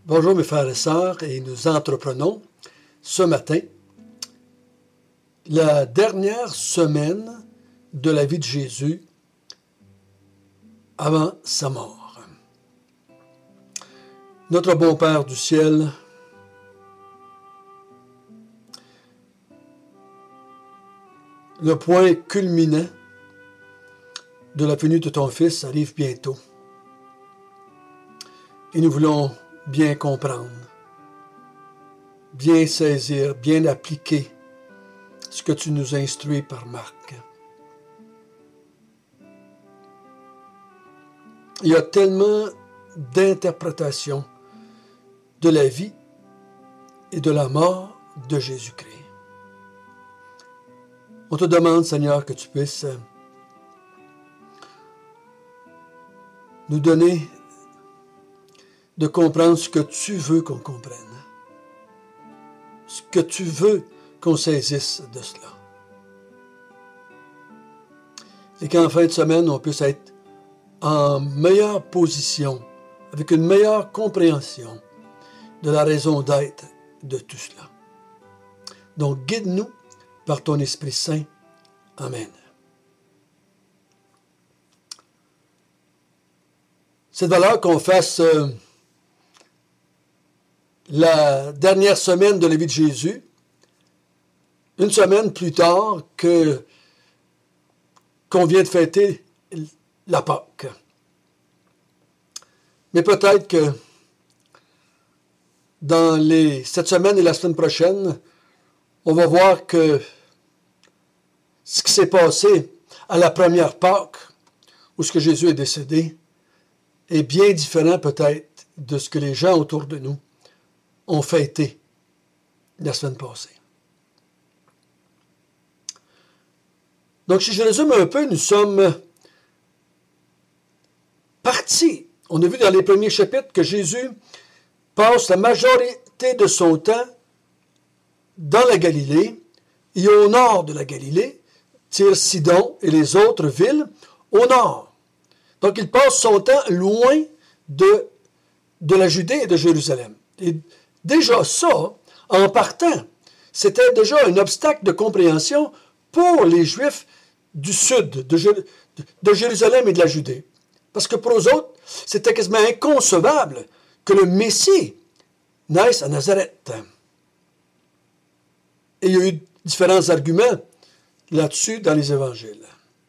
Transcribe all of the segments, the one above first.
Bonjour mes frères et sœurs, et nous entreprenons ce matin la dernière semaine de la vie de Jésus avant sa mort. Notre bon Père du ciel, le point culminant de la venue de ton Fils arrive bientôt. Et nous voulons bien comprendre, bien saisir, bien appliquer ce que tu nous instruis par Marc. Il y a tellement d'interprétations de la vie et de la mort de Jésus-Christ. On te demande, Seigneur, que tu puisses nous donner de comprendre ce que tu veux qu'on comprenne, ce que tu veux qu'on saisisse de cela. Et qu'en fin de semaine, on puisse être en meilleure position, avec une meilleure compréhension de la raison d'être de tout cela. Donc, guide-nous par ton Esprit Saint. Amen. C'est de valeur qu'on fasse la dernière semaine de la vie de Jésus, une semaine plus tard qu'on vient de fêter la Pâque. Mais peut-être que dans cette semaine et la semaine prochaine, on va voir que ce qui s'est passé à la première Pâque, où ce que Jésus est décédé, est bien différent peut-être de ce que les gens autour de nous ont fêté la semaine passée. Donc, si je résume un peu, nous sommes partis. On a vu dans les premiers chapitres que Jésus passe la majorité de son temps dans la Galilée et au nord de la Galilée, Tyr, Sidon et les autres villes au nord. Donc, il passe son temps loin de la Judée et de Jérusalem. Et déjà ça, en partant, c'était déjà un obstacle de compréhension pour les Juifs du sud, de Jérusalem et de la Judée. Parce que pour eux autres, c'était quasiment inconcevable que le Messie naisse à Nazareth. Et il y a eu différents arguments là-dessus dans les évangiles.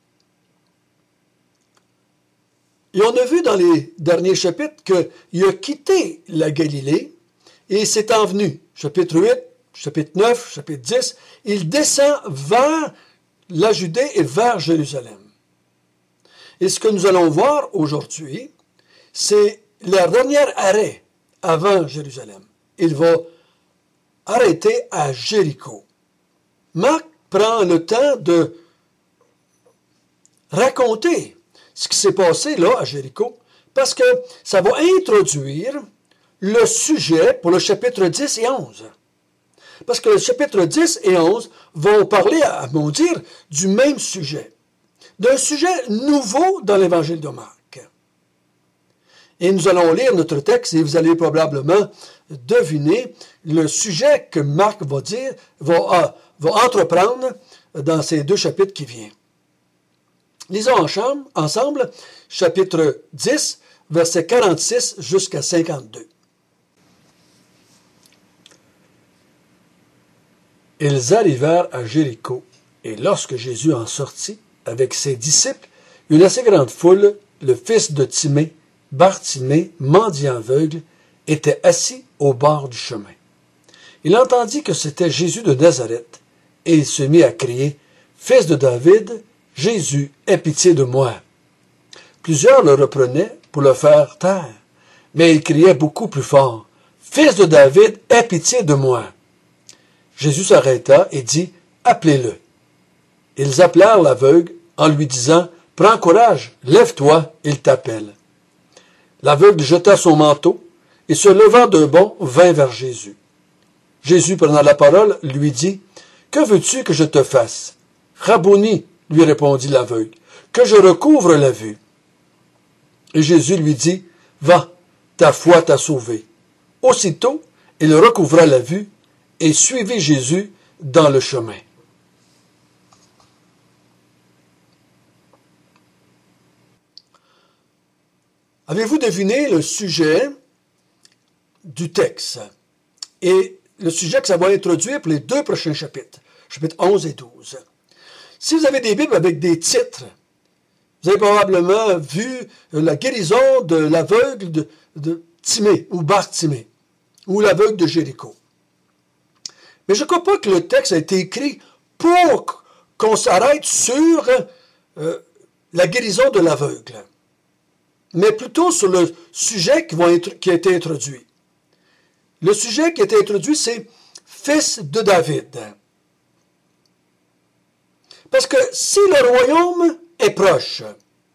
Et on a vu dans les derniers chapitres qu'il a quitté la Galilée et s'est envenu. Chapitre 8, chapitre 9, chapitre 10, il descend vers la Judée et vers Jérusalem. Et ce que nous allons voir aujourd'hui, c'est leur dernier arrêt avant Jérusalem. Il va arrêter à Jéricho. Marc prend le temps de raconter ce qui s'est passé là à Jéricho, parce que ça va introduire le sujet pour le chapitre 10 et 11. Parce que le chapitre 10 et 11 vont parler, à mon dire, du même sujet. D'un sujet nouveau dans l'évangile de Marc. Et nous allons lire notre texte et vous allez probablement deviner le sujet que Marc va entreprendre dans ces deux chapitres qui viennent. Lisons ensemble chapitre 10, versets 46 jusqu'à 52. Ils arrivèrent à Jéricho, et lorsque Jésus en sortit avec ses disciples, une assez grande foule, le fils de Timée, Bartimée, mendiant aveugle, était assis au bord du chemin. Il entendit que c'était Jésus de Nazareth, et il se mit à crier, « Fils de David, Jésus, aie pitié de moi. » Plusieurs le reprenaient pour le faire taire, mais il criait beaucoup plus fort, « Fils de David, aie pitié de moi. » Jésus s'arrêta et dit, « Appelez-le. » Ils appelèrent l'aveugle en lui disant, « Prends courage, lève-toi, il t'appelle. » L'aveugle jeta son manteau et se levant d'un bond, vint vers Jésus. Jésus, prenant la parole, lui dit, « Que veux-tu que je te fasse? » « Rabboni, lui répondit l'aveugle, « que je recouvre la vue. » Et Jésus lui dit, « Va, ta foi t'a sauvé. » Aussitôt, il recouvra la vue et suivit Jésus dans le chemin. Avez-vous deviné le sujet du texte et le sujet que ça va introduire pour les 2 prochains chapitres, chapitres 11 et 12? Si vous avez des Bibles avec des titres, vous avez probablement vu la guérison de l'aveugle de Timée ou Bartimée, ou l'aveugle de Jéricho. Mais je ne crois pas que le texte a été écrit pour qu'on s'arrête sur la guérison de l'aveugle, mais plutôt sur le sujet qui a été introduit. Le sujet qui a été introduit, c'est « Fils de David ». Parce que si le royaume est proche,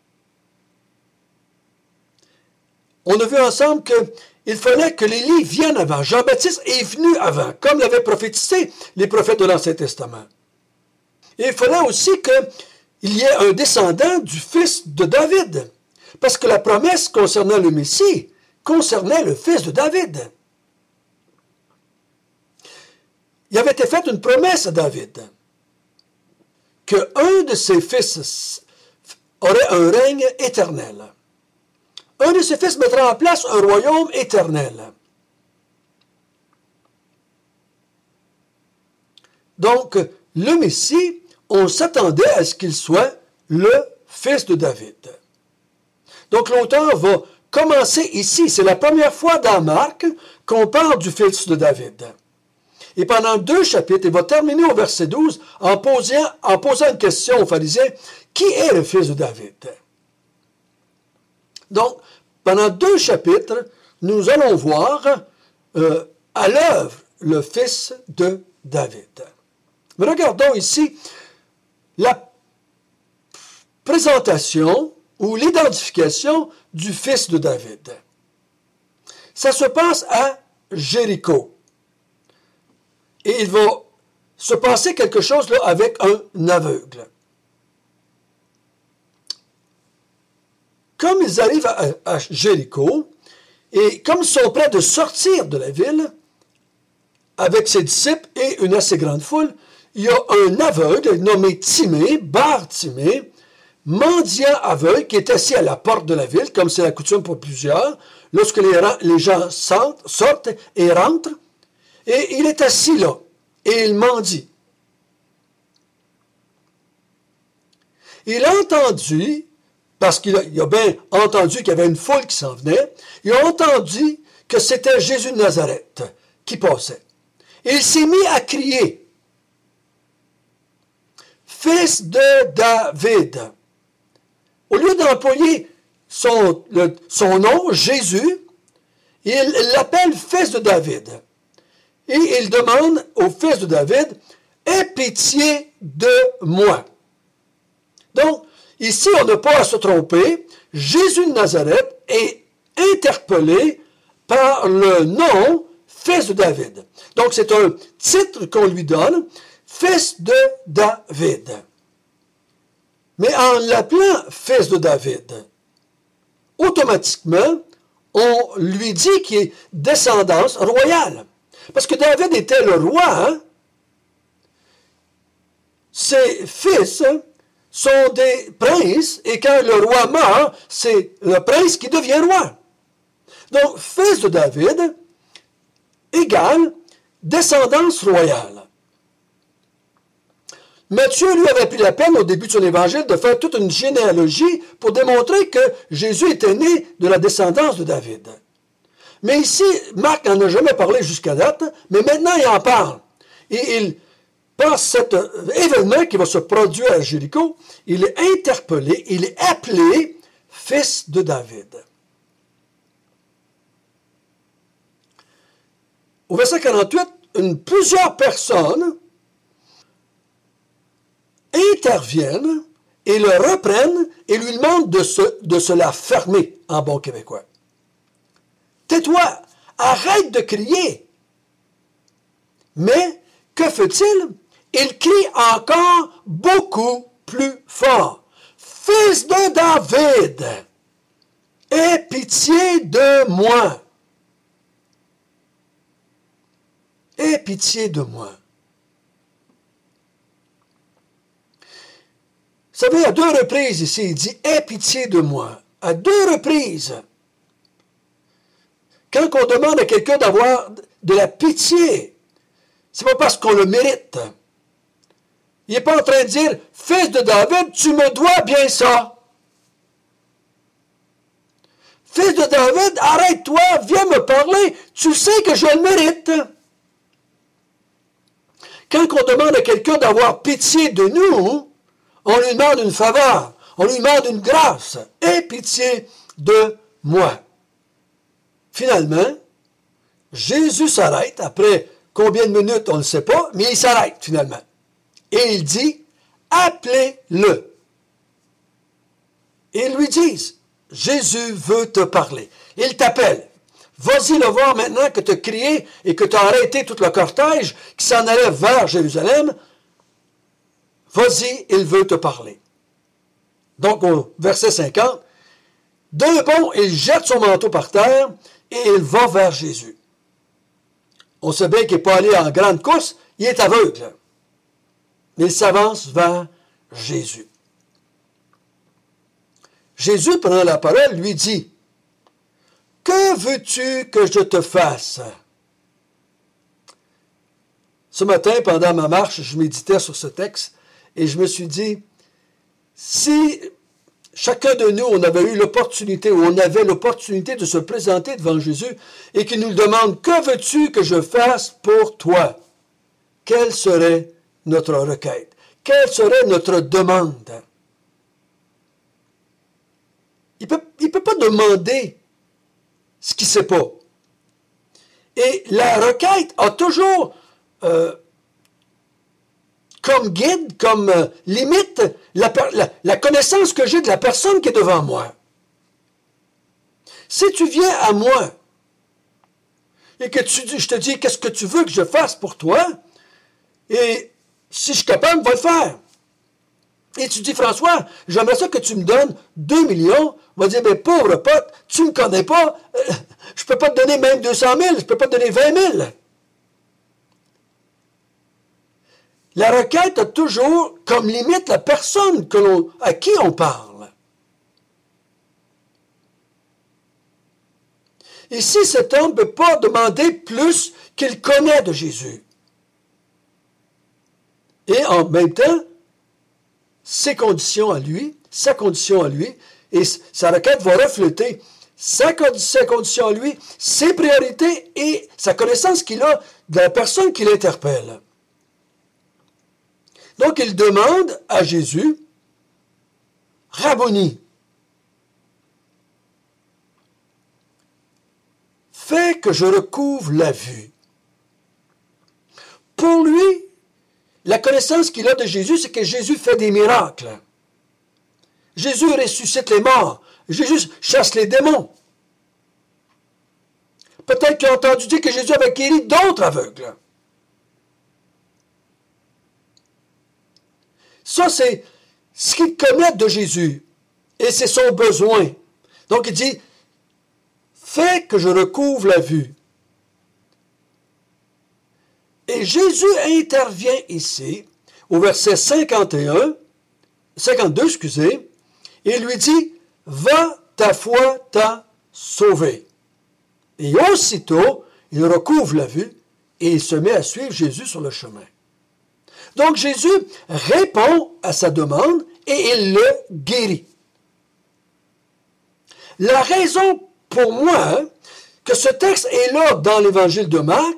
on a vu ensemble qu'il fallait que l'Élie vienne avant. Jean-Baptiste est venu avant, comme l'avaient prophétisé les prophètes de l'Ancien Testament. Et il fallait aussi qu'il y ait un descendant du fils de David. Parce que la promesse concernant le Messie concernait le fils de David. Il avait été fait une promesse à David qu'un de ses fils aurait un règne éternel. Un de ses fils mettra en place un royaume éternel. Donc, le Messie, on s'attendait à ce qu'il soit le fils de David. Donc, l'auteur va commencer ici. C'est la première fois dans Marc qu'on parle du fils de David. Et pendant 2 chapitres, il va terminer au verset 12 en posant une question aux pharisiens. Qui est le fils de David? Donc, pendant 2 chapitres, nous allons voir à l'œuvre le fils de David. Mais regardons ici la présentation ou l'identification du fils de David. Ça se passe à Jéricho. Et il va se passer quelque chose là avec un aveugle. Comme ils arrivent à Jéricho, et comme ils sont prêts de sortir de la ville, avec ses disciples et une assez grande foule, il y a un aveugle nommé Timée, Bartimée, mendiant aveugle, qui est assis à la porte de la ville, comme c'est la coutume pour plusieurs, lorsque les gens sortent et rentrent, et il est assis là, et il mendie. Il a entendu, parce qu'il a bien entendu qu'il y avait une foule qui s'en venait, il a entendu que c'était Jésus de Nazareth qui passait. Et il s'est mis à crier, « Fils de David ». Au lieu d'employer son nom, Jésus, il l'appelle « Fils de David ». Et il demande au fils de David, « Aie pitié de moi ». Donc, ici, on n'a pas à se tromper. Jésus de Nazareth est interpellé par le nom « Fils de David ». Donc, c'est un titre qu'on lui donne, « Fils de David ». Mais en l'appelant « Fils de David », automatiquement, on lui dit qu'il est descendance royale. Parce que David était le roi, hein? Ses fils sont des princes, et quand le roi meurt, c'est le prince qui devient roi. Donc, fils de David égale descendance royale. Matthieu, lui, avait pris la peine au début de son évangile de faire toute une généalogie pour démontrer que Jésus était né de la descendance de David. Mais ici, Marc n'en a jamais parlé jusqu'à date, mais maintenant il en parle. Et il, par cet événement qui va se produire à Jéricho, il est interpellé, il est appelé fils de David. Au verset 48, plusieurs personnes interviennent et le reprennent et lui demandent de se la fermer, en bon québécois. Tais-toi, arrête de crier. Mais, que fait-il? Il crie encore beaucoup plus fort. Fils de David, aie pitié de moi. pitié de moi. Vous savez, à 2 reprises ici, il dit, aie pitié de moi. À 2 reprises. Quand on demande à quelqu'un d'avoir de la pitié, c'est pas parce qu'on le mérite. Il n'est pas en train de dire, fils de David, tu me dois bien ça. Fils de David, arrête-toi, viens me parler, tu sais que je le mérite. Quand on demande à quelqu'un d'avoir pitié de nous, on lui demande une faveur, on lui demande une grâce. Aie pitié de moi. Finalement, Jésus s'arrête, après combien de minutes, on ne sait pas, mais il s'arrête finalement. Et il dit, appelez-le. Et ils lui disent, Jésus veut te parler. Il t'appelle. Vas-y le voir maintenant que tu as crié et que tu as arrêté tout le cortège qui s'en allait vers Jérusalem. Vas-y, il veut te parler. Donc, au verset 50, d'un bond, il jette son manteau par terre et il va vers Jésus. On sait bien qu'il n'est pas allé en grande course, il est aveugle. Mais il s'avance vers Jésus. Jésus, prenant la parole, lui dit, « Que veux-tu que je te fasse? » Ce matin, pendant ma marche, je méditais sur ce texte et je me suis dit, si chacun de nous, on avait eu l'opportunité, ou on avait l'opportunité de se présenter devant Jésus et qu'il nous demande, « Que veux-tu que je fasse pour toi? » Quelle serait notre requête? Quelle serait notre demande? Il peut pas demander ce qu'il ne sait pas. Et la requête a toujours comme guide, comme limite, la connaissance que j'ai de la personne qui est devant moi. Si tu viens à moi et que je te dis qu'est-ce que tu veux que je fasse pour toi, et si je suis capable, va le faire. Et tu dis, François, j'aimerais ça que tu me donnes 2 millions. On va dire, mais pauvre pote, tu ne me connais pas, je ne peux pas te donner même 200 000, je ne peux pas te donner 20 000. La requête a toujours comme limite la personne à qui on parle. Ici, cet homme ne peut pas demander plus qu'il connaît de Jésus. Et en même temps, ses conditions à lui, sa condition à lui, et sa requête va refléter sa condition à lui, ses priorités et sa connaissance qu'il a de la personne qui l'interpelle. Donc, il demande à Jésus, « Rabboni, fais que je recouvre la vue. » Pour lui, la connaissance qu'il a de Jésus, c'est que Jésus fait des miracles. Jésus ressuscite les morts. Jésus chasse les démons. Peut-être qu'il a entendu dire que Jésus avait guéri d'autres aveugles. Ça, c'est ce qu'il connaît de Jésus. Et c'est son besoin. Donc, il dit, fais que je recouvre la vue. Et Jésus intervient ici, au verset 52, et il lui dit, va, ta foi t'a sauvé. Et aussitôt, il recouvre la vue et il se met à suivre Jésus sur le chemin. Donc Jésus répond à sa demande et il le guérit. La raison pour moi que ce texte est là dans l'évangile de Marc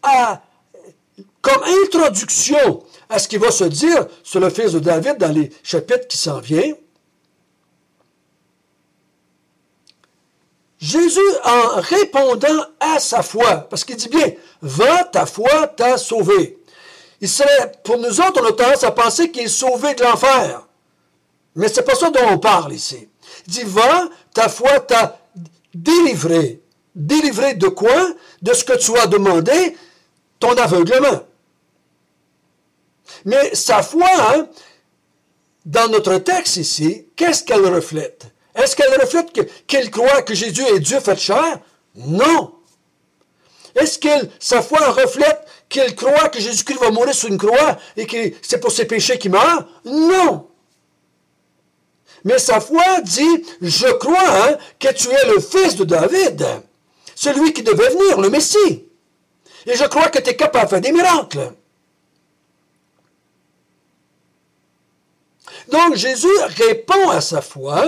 comme introduction à ce qui va se dire sur le fils de David dans les chapitres qui s'en viennent, Jésus, en répondant à sa foi, parce qu'il dit bien, « Va, ta foi t'a sauvé ». Pour nous autres, on a tendance à penser qu'il est sauvé de l'enfer. Mais ce n'est pas ça dont on parle ici. Il dit, « Va, ta foi t'a délivré ». Délivré de quoi? De ce que tu as demandé, ton aveuglement. Mais sa foi, dans notre texte ici, qu'est-ce qu'elle reflète? Est-ce qu'elle reflète qu'il croit que Jésus est Dieu fait chair? Non. Est-ce que sa foi reflète qu'il croit que Jésus-Christ va mourir sur une croix et que c'est pour ses péchés qu'il meurt? Non. Mais sa foi dit, je crois que tu es le fils de David, celui qui devait venir, le Messie. Et je crois que tu es capable de faire des miracles. Donc Jésus répond à sa foi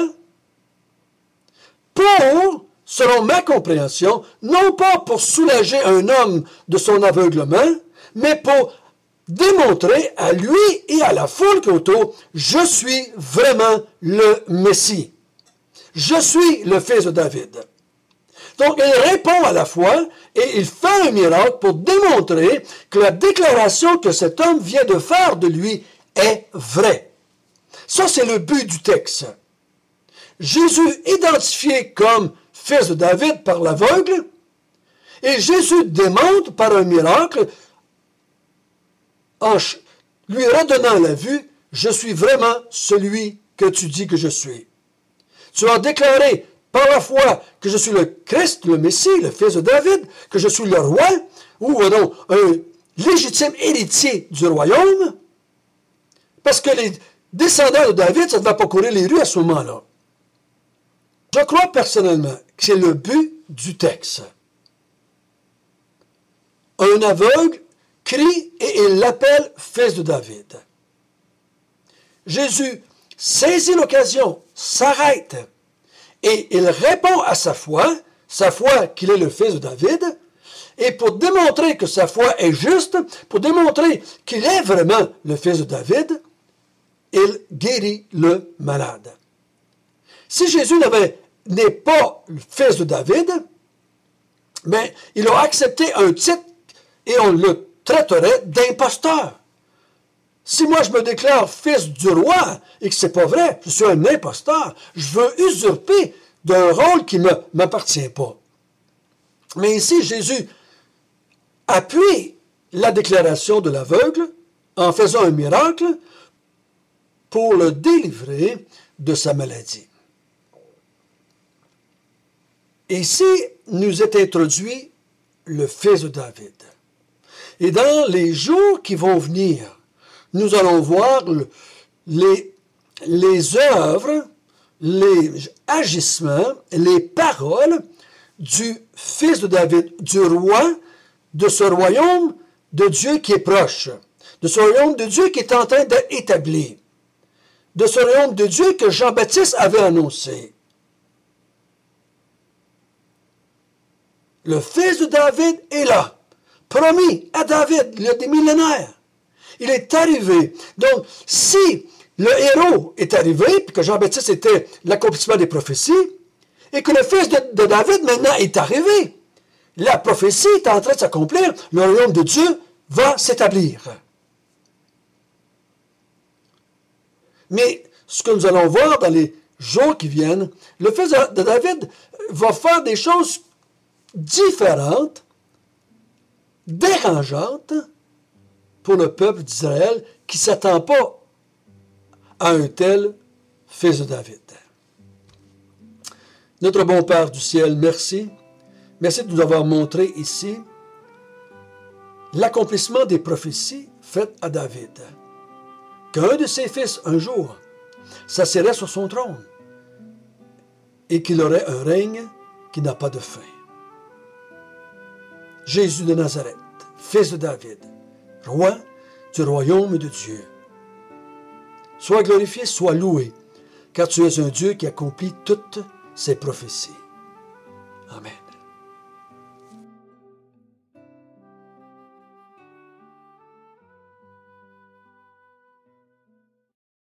pour, selon ma compréhension, non pas pour soulager un homme de son aveuglement, mais pour démontrer à lui et à la foule qui est autour, je suis vraiment le Messie. Je suis le fils de David. Donc, il répond à la foi et il fait un miracle pour démontrer que la déclaration que cet homme vient de faire de lui est vraie. Ça, c'est le but du texte. Jésus identifié comme fils de David par l'aveugle, et Jésus démontre par un miracle, en lui redonnant la vue, je suis vraiment celui que tu dis que je suis. Tu as déclaré par la foi que je suis le Christ, le Messie, le fils de David, que je suis le roi, ou non, un légitime héritier du royaume, parce que les descendants de David, ça ne va pas courir les rues à ce moment-là. Je crois personnellement que c'est le but du texte. Un aveugle crie et il l'appelle fils de David. Jésus saisit l'occasion, s'arrête, et il répond à sa foi qu'il est le fils de David, et pour démontrer que sa foi est juste, pour démontrer qu'il est vraiment le fils de David, il guérit le malade. Si Jésus n'est pas le fils de David, mais il a accepté un titre et on le traiterait d'imposteur. Si moi je me déclare fils du roi et que c'est pas vrai, je suis un imposteur, je veux usurper d'un rôle qui ne m'appartient pas. Mais ici, Jésus appuie la déclaration de l'aveugle en faisant un miracle pour le délivrer de sa maladie. Ici, nous est introduit le fils de David. Et dans les jours qui vont venir, nous allons voir les œuvres, les agissements, les paroles du fils de David, du roi, de ce royaume de Dieu qui est proche, de ce royaume de Dieu qui est en train d'être établi, de ce royaume de Dieu que Jean-Baptiste avait annoncé. Le fils de David est là, promis à David il y a des millénaires. Il est arrivé. Donc, si le héros est arrivé, puis que Jean-Baptiste était l'accomplissement des prophéties, et que le fils de David maintenant est arrivé, la prophétie est en train de s'accomplir, le royaume de Dieu va s'établir. Mais ce que nous allons voir dans les jours qui viennent, le fils de David va faire des choses différentes, dérangeantes pour le peuple d'Israël qui ne s'attend pas à un tel fils de David. Notre bon Père du ciel, merci. Merci de nous avoir montré ici l'accomplissement des prophéties faites à David. Qu'un de ses fils, un jour, s'assiedrait sur son trône et qu'il aurait un règne qui n'a pas de fin. Jésus de Nazareth, fils de David, roi du royaume de Dieu. Sois glorifié, sois loué, car tu es un Dieu qui accomplit toutes ses prophéties. Amen.